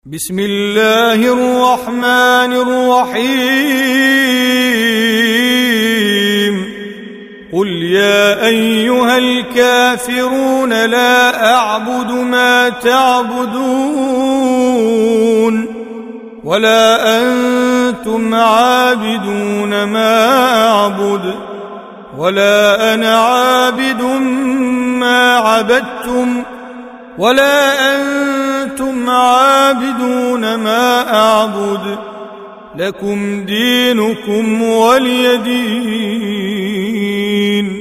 بسم الله الرحمن الرحيم قل يا أيها الكافرون لا أعبد ما تعبدون ولا أنتم عابدون ما أعبد ولا أنا عابد ما عبدتم ولا أنتم عابدون ما أعبد لكم دينكم ولي دين.